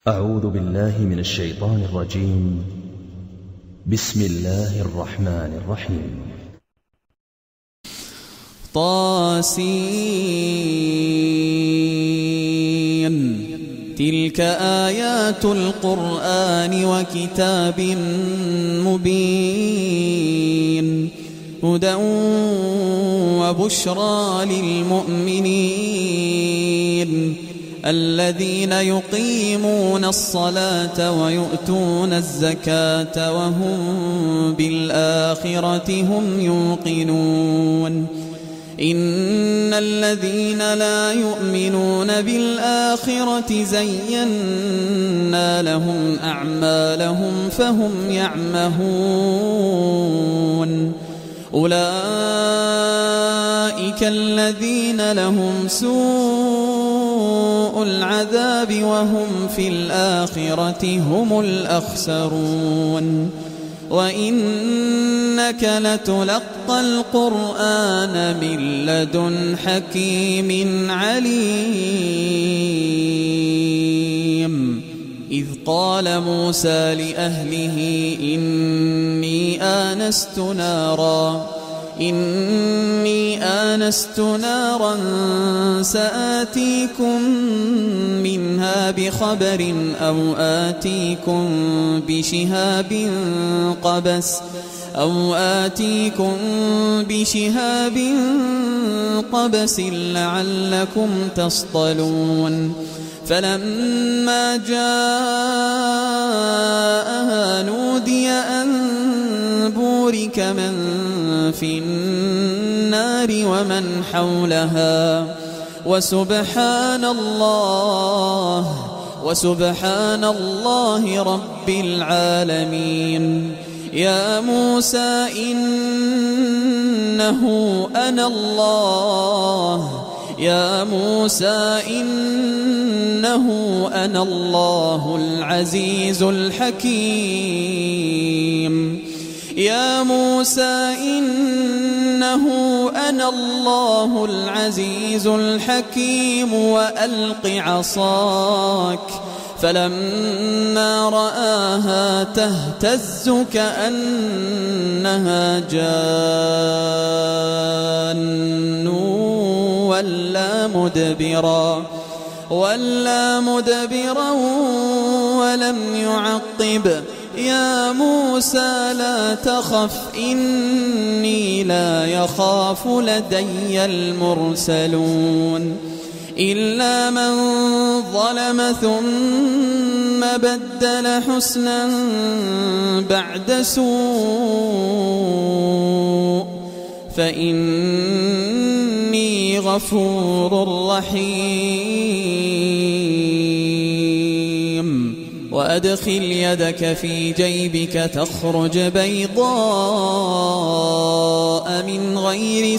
أعوذ بالله من الشيطان الرجيم. بسم الله الرحمن الرحيم. طاسين تلك آيات القرآن وكتاب مبين هدى وبشرى للمؤمنين الذين يقيمون الصلاة ويؤتون الزكاة وهم بالآخرة هم يوقنون إن الذين لا يؤمنون بالآخرة زينا لهم أعمالهم فهم يعمهون أولئك الذين لهم سوء العذاب وهم في الآخرة هم الأخسرون وإنك لتلقى القرآن من لدن حكيم عليم إذ قال موسى لأهله إني آنست نارا سآتيكم منها بخبر أو آتيكم بشهاب قبس لعلكم تصطلون فلما جاءها نودي أن بورك من في النار ومن حولها وسبحان الله رب العالمين يا موسى إنه أنا الله العزيز الحكيم يا موسى إنه أنا الله العزيز الحكيم وألق عصاك فلما رآها تهتز كأنها جان ولا مدبرا ولم يعقب يا موسى لا تخف إني لا يخاف لدي المرسلون إلا من ظلم ثم بدل حسنا بعد سوء فإني غفور رحيم وأدخل يدك في جيبك تخرج بيضاء من غير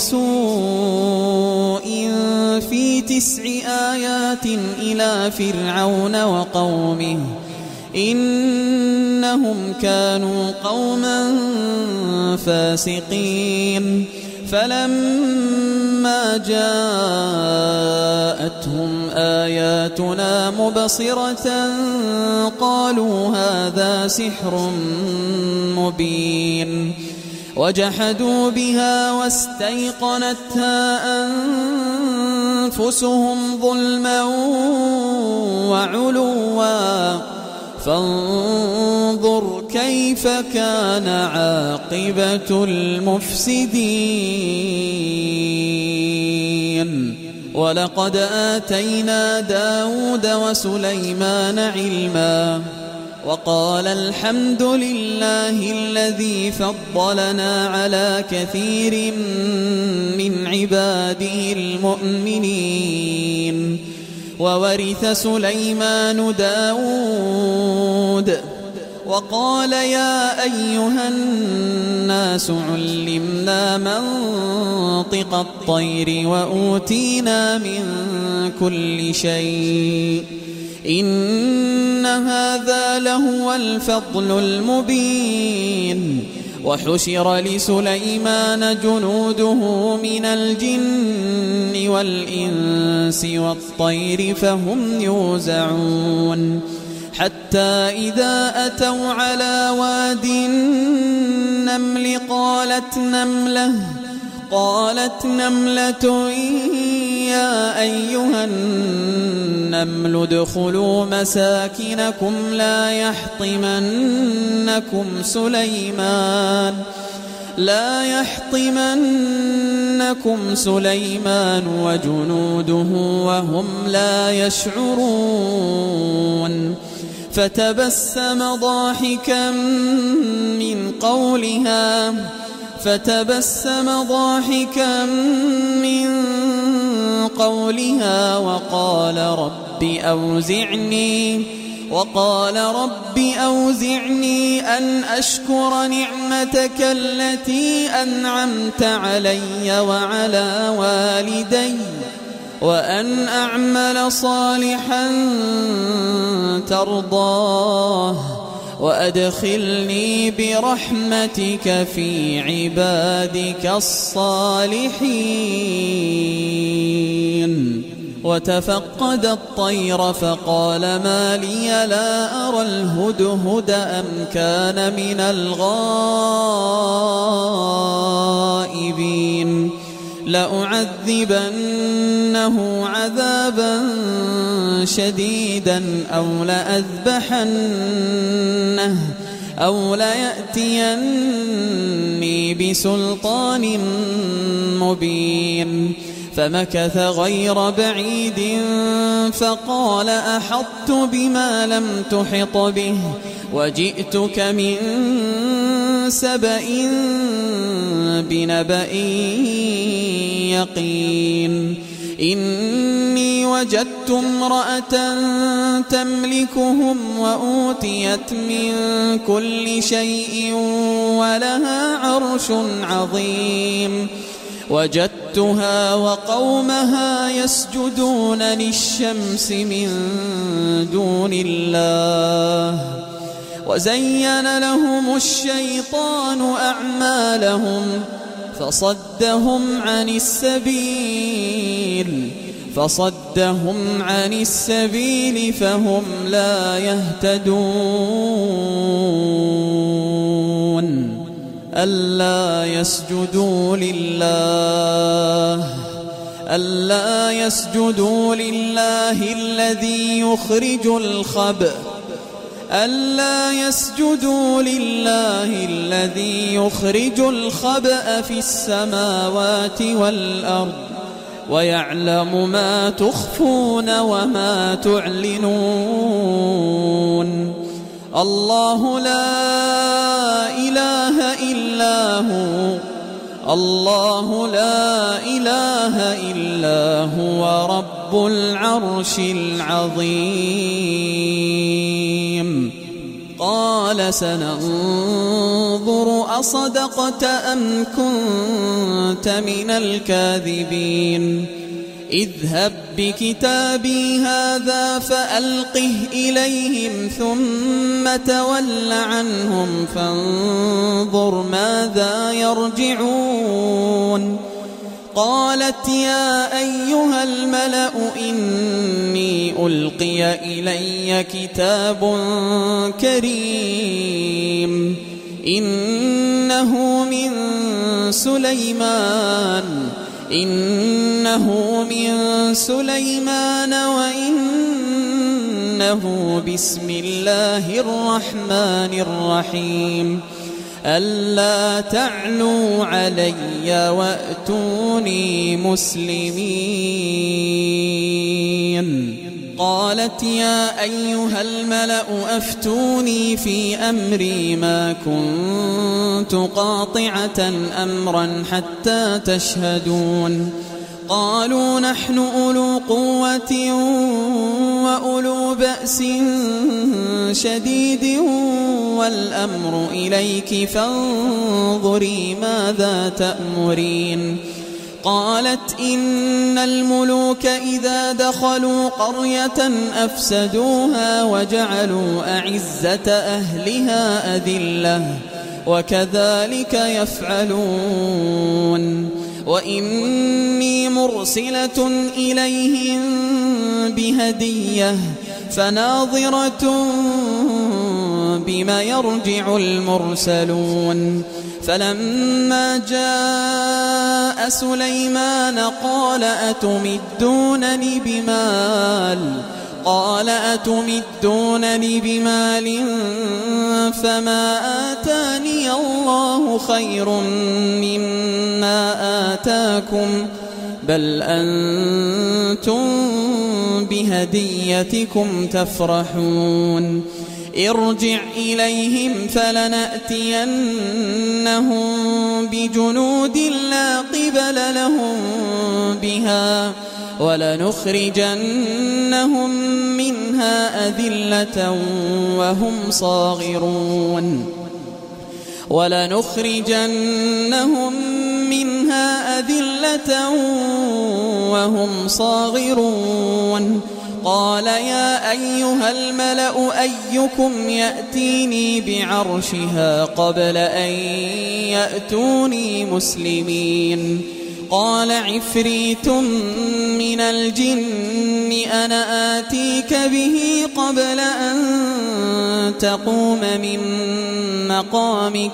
سوء في 9 آيات إلى فرعون وقومه إنهم كانوا قوما فاسقين فلما جاءتهم آياتنا مبصرة قالوا هذا سحر مبين وجحدوا بها واستيقنتها أنفسهم ظلما وعلوا فانظر كيف كان عاقبة المفسدين ولقد آتينا داود وسليمان علما وقال الحمد لله الذي فضلنا على كثير من عباده المؤمنين وورث سليمان داود وقال يا أيها الناس علمنا منطق الطير وأوتينا من كل شيء إن هذا لهو الفضل المبين وحشر لسليمان جنوده من الجن والإنس والطير فهم يوزعون حتى إذا أتوا على واد النمل قالت نملة يا أيها النمل ادخلوا مساكنكم لا يحطمنكم سليمان وجنوده وهم لا يشعرون فتبسم ضاحكا من قولها وقال رب أوزعني أن أشكر نعمتك التي أنعمت علي وعلى والدي وأن أعمل صالحا ترضاه وأدخلني برحمتك في عبادك الصالحين. وتفقد الطير فقال ما لي لا أرى الهدهد أم كان من الغائبين لأعذبنه عذابا شديدا أو ليأتيني بسلطان مبين. فمكث غير بعيد فقال أحطت بما لم تحط به وجئتك من سبأ بنبأ يقين. إني وجدت امرأة تملكهم وأوتيت من كل شيء ولها عرش عظيم. وجدتها وقومها يسجدون للشمس من دون الله وزين لهم الشيطان أعمالهم فصدهم عن السبيل فهم لا يهتدون. ألا يسجدوا لله الذي يخرج الخبأ في السماوات والأرض ويعلم ما تخفون وما تعلنون. الله لا إله إلا هو رب العرش العظيم. قال سننظر أصدقت أم كنت من الكاذبين. اذهب بكتابي هذا فألقه إليهم ثم تول عنهم فانظر ماذا يرجعون. قالت يا أيها الملأ إني ألقي إلي كتاب كريم إنه من سليمان وإنه بسم الله الرحمن الرحيم. ألا تعلوا علي وأتوني مسلمين. قالت يا أيها الملأ أفتوني في أمري ما كنت قاطعة أمرا حتى تشهدون. قالوا نحن أولو قوة وأولو بأس شديد والأمر إليك فانظري ماذا تأمرين. قالت إن الملوك إذا دخلوا قرية أفسدوها وجعلوا أعزة أهلها أذلة وكذلك يفعلون. وإني مرسلة إليهم بهدية فناظرة بما يرجع المرسلون فلما جاء سليمان قال أتمدونني بمال فما آتاني الله خير مما آتاكم بل أنتم بهديتكم تفرحون ارجع إليهم فلنأتينهم بجنود لا قبل لهم بها ولنخرجنهم منها أذلة وهم صاغرون قال يا أيها الملأ أيكم يأتيني بعرشها قبل أن يأتوني مسلمين قال عفريت من الجن أنا آتيك به قبل أن تقوم من مقامك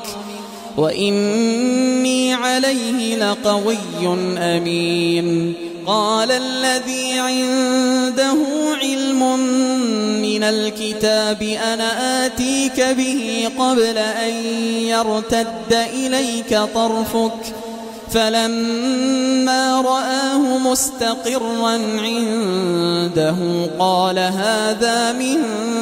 وإني عليه لقوي أمين قال الذي عنده علم من الكتاب أنا آتيك به قبل أن يرتد إليك طرفك فلما رآه مستقرا عنده قال هذا من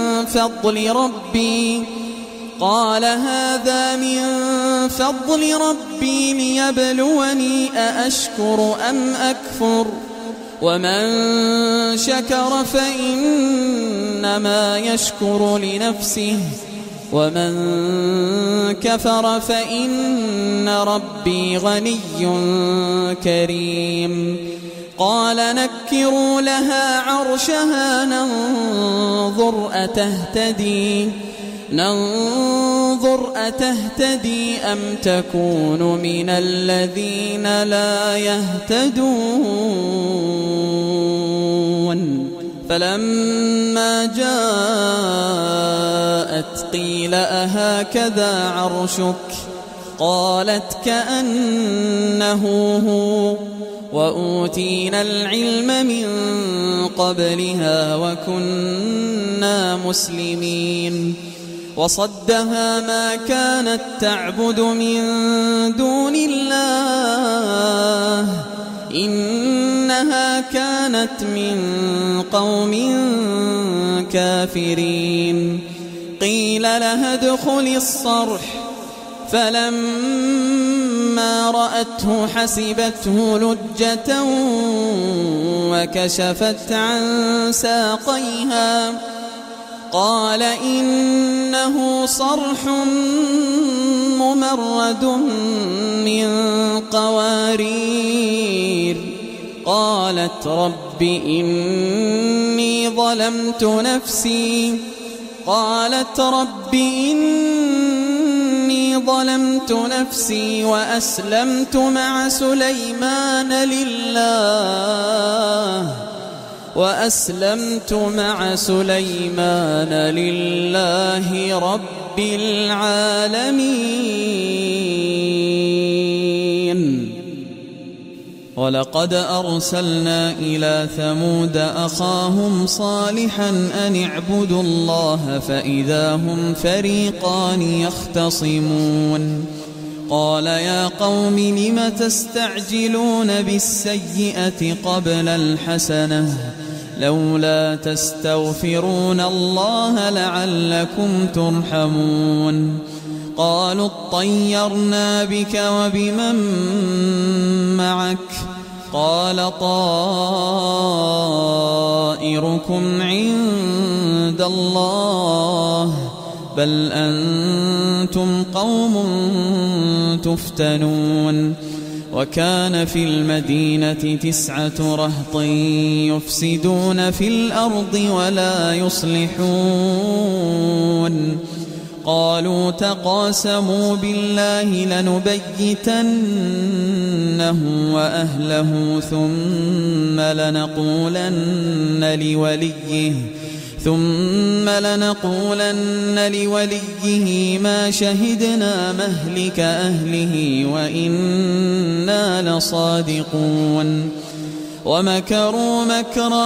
فضل ربي ليبلوني أأشكر أم أكفر ومن شكر فإنما يشكر لنفسه ومن كفر فإن ربي غني كريم قال نكروا لها عرشها ننظر أتهتدي أم تكون من الذين لا يهتدون فلما جاءت قيل أهكذا عرشك قالت كأنه هو وأوتينا العلم من قبلها وكنا مسلمين وصدها ما كانت تعبد من دون الله إنها كانت من قوم كافرين قيل لها ادخل الصرح فلما رأته حسبته لجة وكشفت عن ساقيها قال إنه صرح ممرد من قوارير قالت رب إني ظلمت نفسي وأسلمت مع سليمان لله رب العالمين ولقد أرسلنا إلى ثمود أخاهم صالحا أن اعبدوا الله فإذا هم فريقان يختصمون قال يا قوم لم تستعجلون بالسيئة قبل الحسنة لولا تستغفرون الله لعلكم ترحمون قالوا اطيرنا بك وبمن معك قال طائركم عند الله بل أنتم قوم تفتنون وكان في المدينة 9 رهط يفسدون في الأرض ولا يصلحون قالوا تقاسموا بالله لنبيتنه وأهله ثم لنقولن ثم لنقولن لوليه ما شهدنا مهلك أهله وإنا لصادقون ومكروا مكرا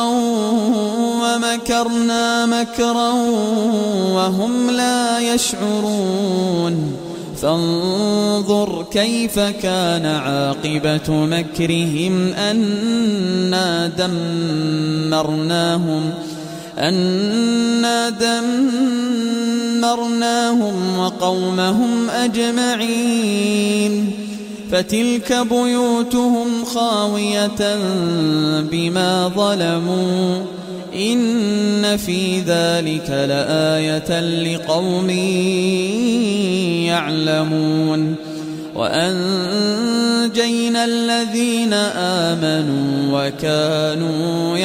ومكرنا مكرا وهم لا يشعرون فانظر كيف كان عاقبة مكرهم أنا دمرناهم وقومهم أجمعين فتلك بيوتهم خاوية بما ظلموا إن في ذلك لآية لقوم يعلمون وأنجينا الذين آمنوا وكانوا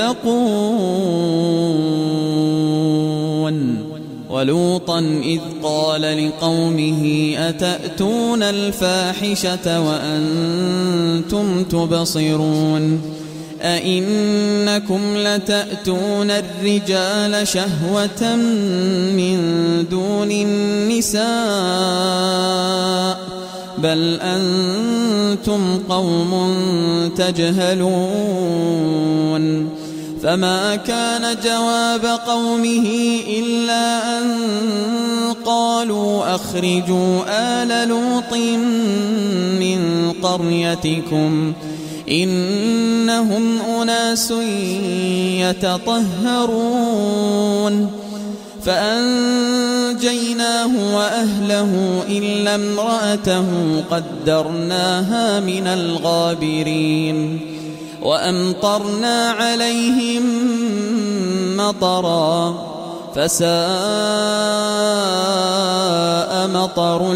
يتقون ولوطا إذ قال لقومه أتأتون الفاحشة وأنتم تبصرون أئنكم لتأتون الرجال شهوة من دون النساء بل أنتم قوم تجهلون فما كان جواب قومه إلا أن قالوا أخرجوا آل لوط من قريتكم إنهم أناس يتطهرون فأنجيناه وأهله إلا امرأته قدرناها من الغابرين وأمطرنا عليهم مطرا فساء مطر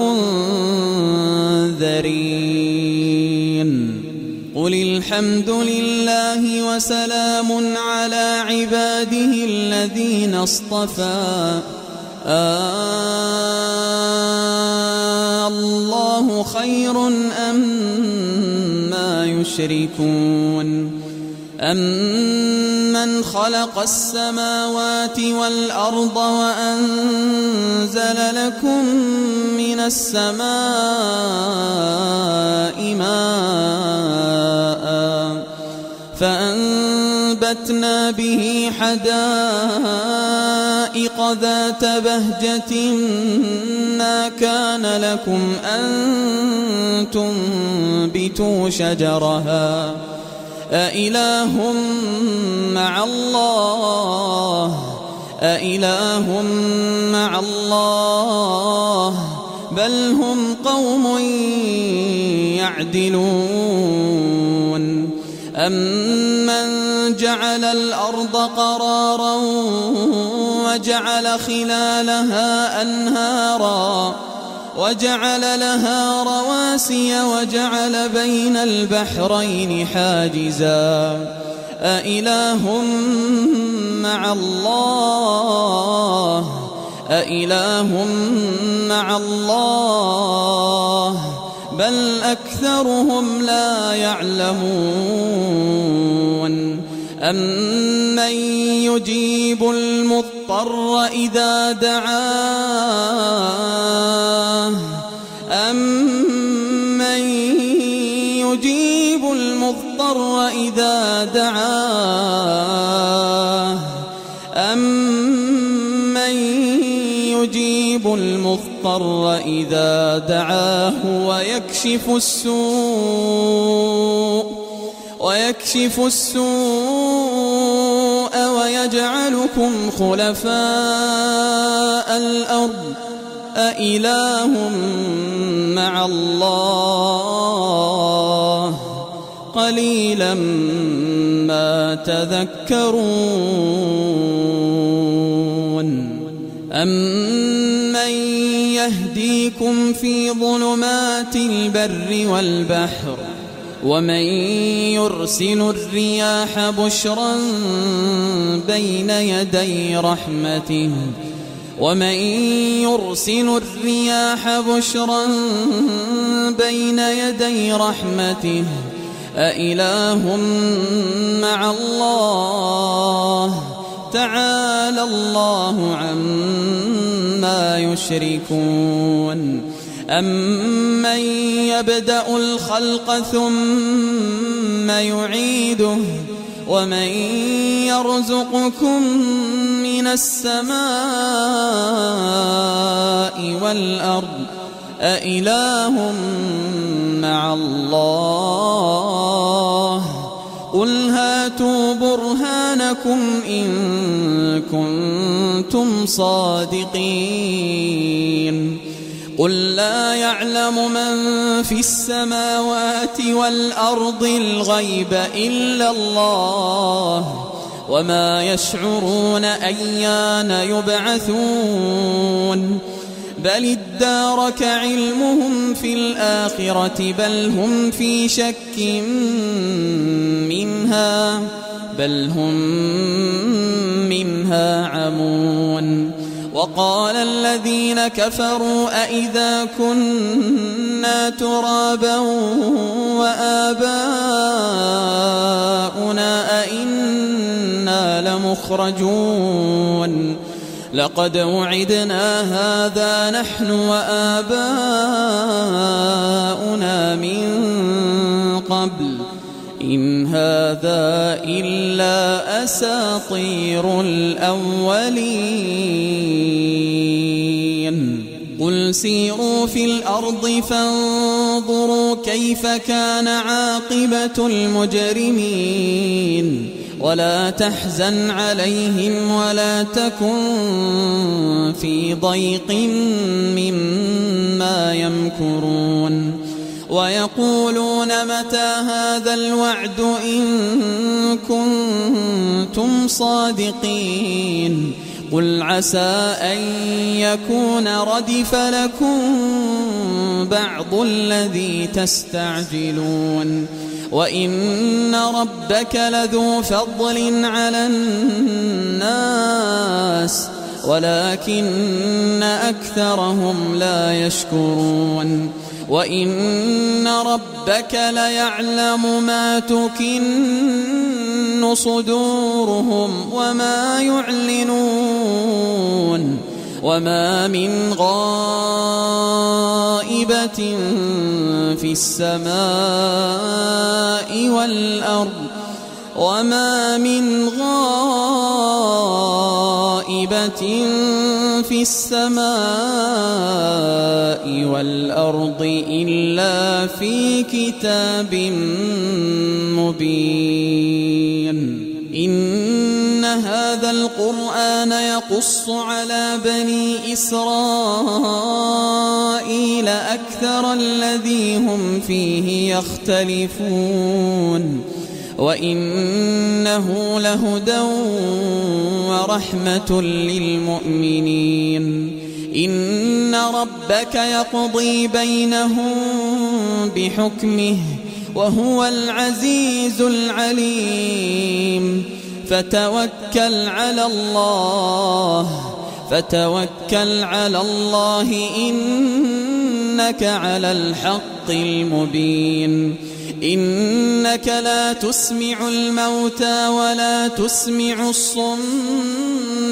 المنذرين قل الحمد لله وسلام على عباده الذين اصطفى الله خير أما يشركون أمن خلق السماوات والأرض وأنزل لكم من السماء ماء فأنبتنا به حدائق ذات بهجة ما كان لكم أن تنبتوا شجرها أإله مع الله بل هم قوم يعدلون أمن جعل الأرض قرارا وجعل خلالها أنهارا وجعل لها رواسي وجعل بين البحرين حاجزا أإله مع الله بل أكثرهم لا يعلمون أمن يجيب المضطر إذا دعاه أمن يجيب المضطر إذا دعاه أمن يجيب المضطر إذا دعاه ويكشف السوء ويجعلكم خلفاء الأرض أإله مع الله قليلا ما تذكرون أمن يهديكم في ظلمات البر والبحر ومن يرسل الرياح بشرا بين يدي رحمته أإله مع الله فتعالى الله عما يشركون أمن يبدأ الخلق ثم يعيده ومن يرزقكم من السماء والأرض أإله مع الله قل هاتوا برهانكم إن كنتم صادقين قل لا يعلم من في السماوات والأرض الغيب إلا الله وما يشعرون أيان يبعثون بل ادارك علمهم في الآخرة بل هم في شك منها بل هم منها عمون وقال الذين كفروا أئذا كنا ترابا وآباؤنا أئنا لمخرجون لقد وعدنا هذا نحن وآباؤنا من قبل إن هذا إلا أساطير الأولين قل سيروا في الأرض فانظروا كيف كان عاقبة المجرمين ولا تحزن عليهم ولا تكن في ضيق مما يمكرون ويقولون متى هذا الوعد إن كنتم صادقين قل عسى أن يكون ردف لكم بعض الذي تستعجلون وإن ربك لذو فضل على الناس ولكن أكثرهم لا يشكرون وإن ربك ليعلم ما تكن صدورهم وما يعلنون وما من غائبة في السماء والأرض وما من غائبة في السماء والأرض إلا في كتاب مبين إن هذا القرآن يقص على بني إسرائيل أكثر الذي هم فيه يختلفون وإنه لهدى ورحمة للمؤمنين إن ربك يقضي بينهم بحكمه وهو العزيز العليم فتوكل على الله إنك على الحق المبين إنك لا تسمع الموتى ولا تسمع الصم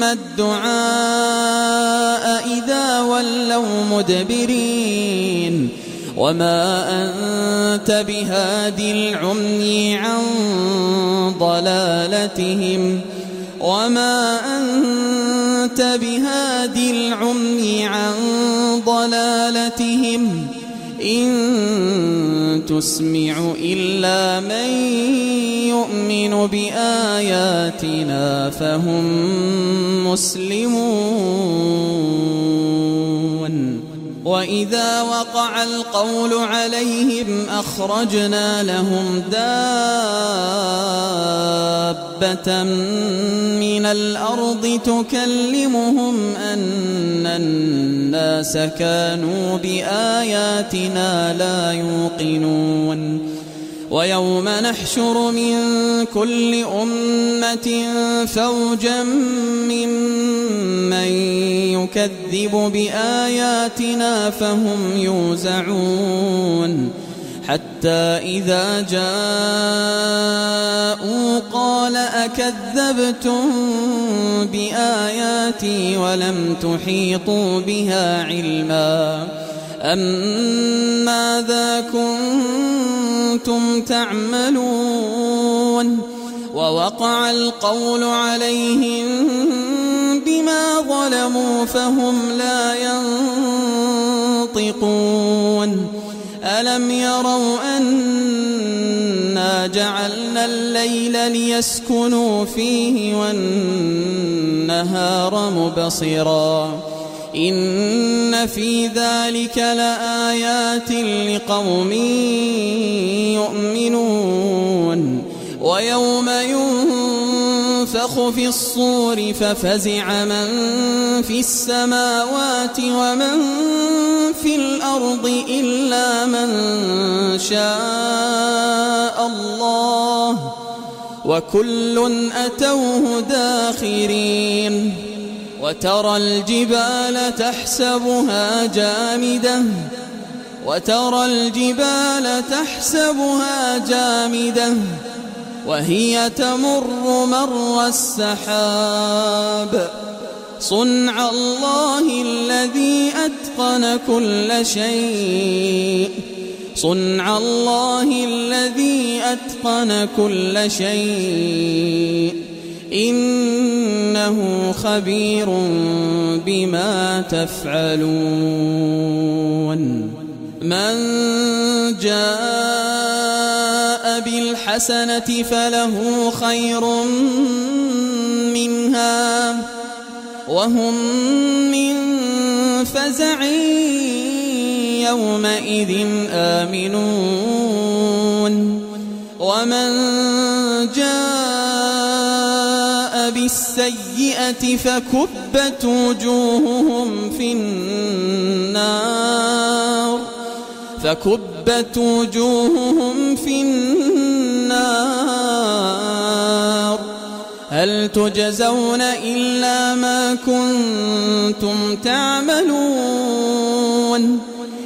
الدعاء إذا ولوا مدبرين وما أنت بهادي العمي عن ضلالتهم إن تسمع إلا من يؤمن بآياتنا فهم مسلمون وإذا وقع القول عليهم أخرجنا لهم دابة من الأرض تكلمهم أن الناس كانوا بآياتنا لا يوقنون ويوم نحشر من كل أمة فوجا ممن يكذب بآياتنا فهم يوزعون حتى إذا جاءوا قال أكذبتم بآياتي ولم تحيطوا بها علما ماذا كنتم تعملون ووقع القول عليهم بما ظلموا فهم لا ينطقون ألم يروا أنا جعلنا الليل ليسكنوا فيه والنهار مبصرا إن في ذلك لآيات لقوم يؤمنون ويوم ينفخ في الصور ففزع من في السماوات ومن في الأرض إلا من شاء الله وكل أتوه داخرين وترى الجبال تحسبها جامدة وهي تمر مر السحاب صنع الله الذي أتقن كل شيء إنه خبير بما تفعلون من جاء بالحسنة فله خير منها وهم من فزع يومئذ آمنون ومن جاء بالسيئة فكبت وجوههم في النار هل تجزون إلا ما كنتم تعملون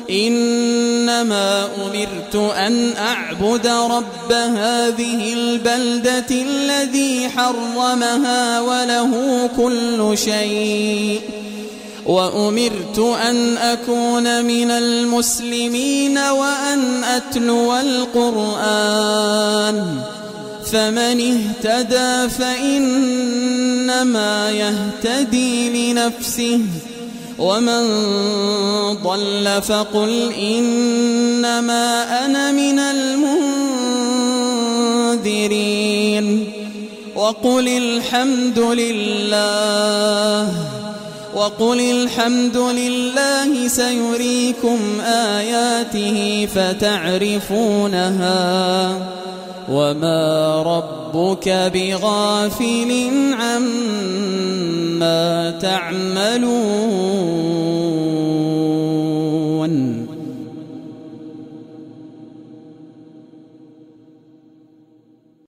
إنما أمرت أن أعبد رب هذه البلدة الذي حرمها وله كل شيء وأمرت أن أكون من المسلمين وأن أتلو القرآن فمن اهتدى فإنما يهتدي لنفسه ومن ضل فقل إنما أنا من المنذرين وقل الحمد لله سيريكم آياته فتعرفونها وما ربك بغافل عما تعملون